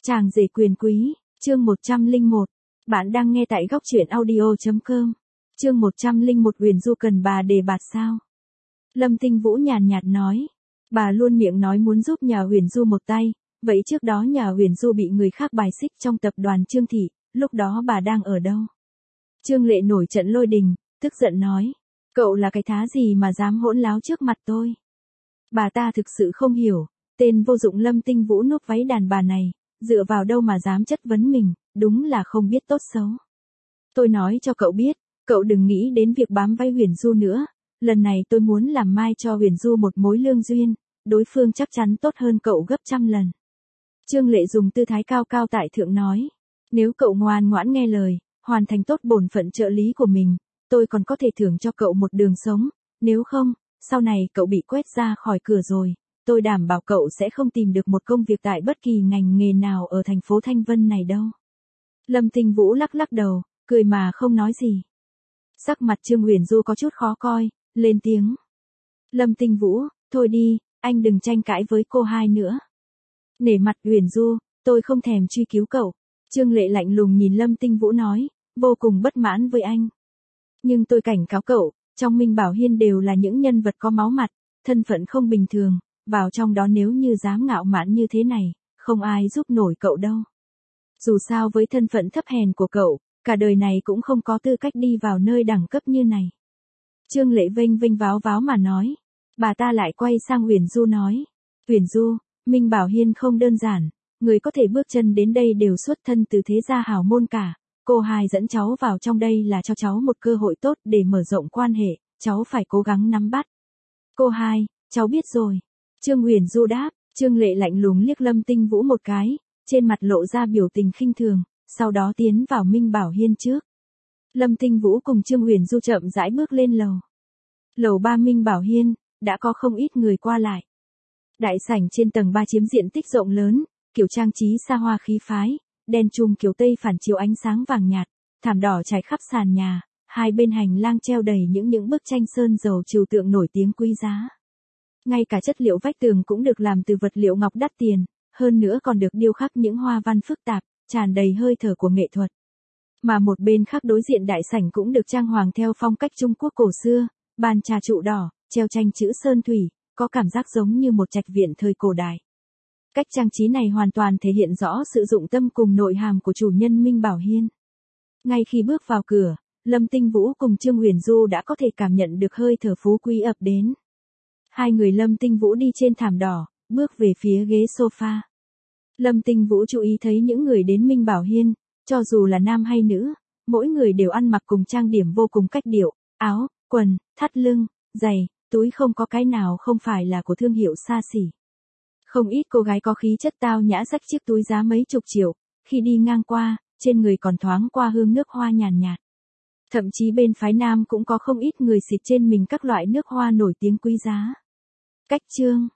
Chàng rể quyền quý, chương 101. Bạn đang nghe tại góc truyện audio.com. Chương 101 Huyền Du cần bà đề bạt sao? Lâm Tinh Vũ nhàn nhạt nói. Bà luôn miệng nói muốn giúp nhà Huyền Du một tay, vậy trước đó nhà Huyền Du bị người khác bài xích trong tập đoàn Trương Thị, lúc đó bà đang ở đâu? Trương Lệ nổi trận lôi đình, tức giận nói. Cậu là cái thá gì mà dám hỗn láo trước mặt tôi? Bà ta thực sự không hiểu, tên vô dụng Lâm Tinh Vũ núp váy đàn bà này, dựa vào đâu mà dám chất vấn mình, đúng là không biết tốt xấu. Tôi nói cho cậu biết, cậu đừng nghĩ đến việc bám váy Huyền Du nữa, lần này tôi muốn làm mai cho Huyền Du một mối lương duyên, đối phương chắc chắn tốt hơn cậu gấp trăm lần. Trương Lệ dùng tư thái cao cao tại thượng nói, nếu cậu ngoan ngoãn nghe lời, hoàn thành tốt bổn phận trợ lý của mình, tôi còn có thể thưởng cho cậu một đường sống, nếu không, sau này cậu bị quét ra khỏi cửa rồi, tôi đảm bảo cậu sẽ không tìm được một công việc tại bất kỳ ngành nghề nào ở thành phố Thanh Vân này đâu. Lâm Tinh Vũ lắc lắc đầu, cười mà không nói gì. Sắc mặt Trương Huyền Du có chút khó coi, lên tiếng. Lâm Tinh Vũ, thôi đi, anh đừng tranh cãi với cô hai nữa. Nể mặt Huyền Du, tôi không thèm truy cứu cậu. Trương Lệ lạnh lùng nhìn Lâm Tinh Vũ nói, vô cùng bất mãn với anh. Nhưng tôi cảnh cáo cậu, trong Minh Bảo Hiên đều là những nhân vật có máu mặt, thân phận không bình thường, vào trong đó nếu như dám ngạo mạn như thế này, không ai giúp nổi cậu đâu. Dù sao với thân phận thấp hèn của cậu, cả đời này cũng không có tư cách đi vào nơi đẳng cấp như này. Trương Lệ vênh vênh váo váo mà nói, bà ta lại quay sang Huyền Du nói, Huyền Du, Minh Bảo Hiên không đơn giản, người có thể bước chân đến đây đều xuất thân từ thế gia hào môn cả. Cô hai dẫn cháu vào trong đây là cho cháu một cơ hội tốt để mở rộng quan hệ, cháu phải cố gắng nắm bắt. Cô hai, cháu biết rồi. Trương Huyền Du đáp, Trương Lệ lạnh lùng liếc Lâm Tinh Vũ một cái, trên mặt lộ ra biểu tình khinh thường, sau đó tiến vào Minh Bảo Hiên trước. Lâm Tinh Vũ cùng Trương Huyền Du chậm rãi bước lên lầu. Lầu 3 Minh Bảo Hiên, đã có không ít người qua lại. Đại sảnh trên tầng 3 chiếm diện tích rộng lớn, kiểu trang trí xa hoa khí phái, đèn chùm kiểu Tây phản chiếu ánh sáng vàng nhạt, thảm đỏ trải khắp sàn nhà, hai bên hành lang treo đầy những bức tranh sơn dầu trừu tượng nổi tiếng quý giá. Ngay cả chất liệu vách tường cũng được làm từ vật liệu ngọc đắt tiền, hơn nữa còn được điêu khắc những hoa văn phức tạp, tràn đầy hơi thở của nghệ thuật. Mà một bên khác đối diện đại sảnh cũng được trang hoàng theo phong cách Trung Quốc cổ xưa, bàn trà trụ đỏ, treo tranh chữ sơn thủy, có cảm giác giống như một trạch viện thời cổ đại. Cách trang trí này hoàn toàn thể hiện rõ sự dụng tâm cùng nội hàm của chủ nhân Minh Bảo Hiên. Ngay khi bước vào cửa, Lâm Tinh Vũ cùng Trương Huyền Du đã có thể cảm nhận được hơi thở phú quý ập đến. Hai người Lâm Tinh Vũ đi trên thảm đỏ, bước về phía ghế sofa. Lâm Tinh Vũ chú ý thấy những người đến Minh Bảo Hiên, cho dù là nam hay nữ, mỗi người đều ăn mặc cùng trang điểm vô cùng cách điệu, áo, quần, thắt lưng, giày, túi không có cái nào không phải là của thương hiệu xa xỉ. Không ít cô gái có khí chất tao nhã xách chiếc túi giá mấy chục triệu, khi đi ngang qua, trên người còn thoáng qua hương nước hoa nhàn nhạt. Thậm chí bên phái nam cũng có không ít người xịt trên mình các loại nước hoa nổi tiếng quý giá. Cách chương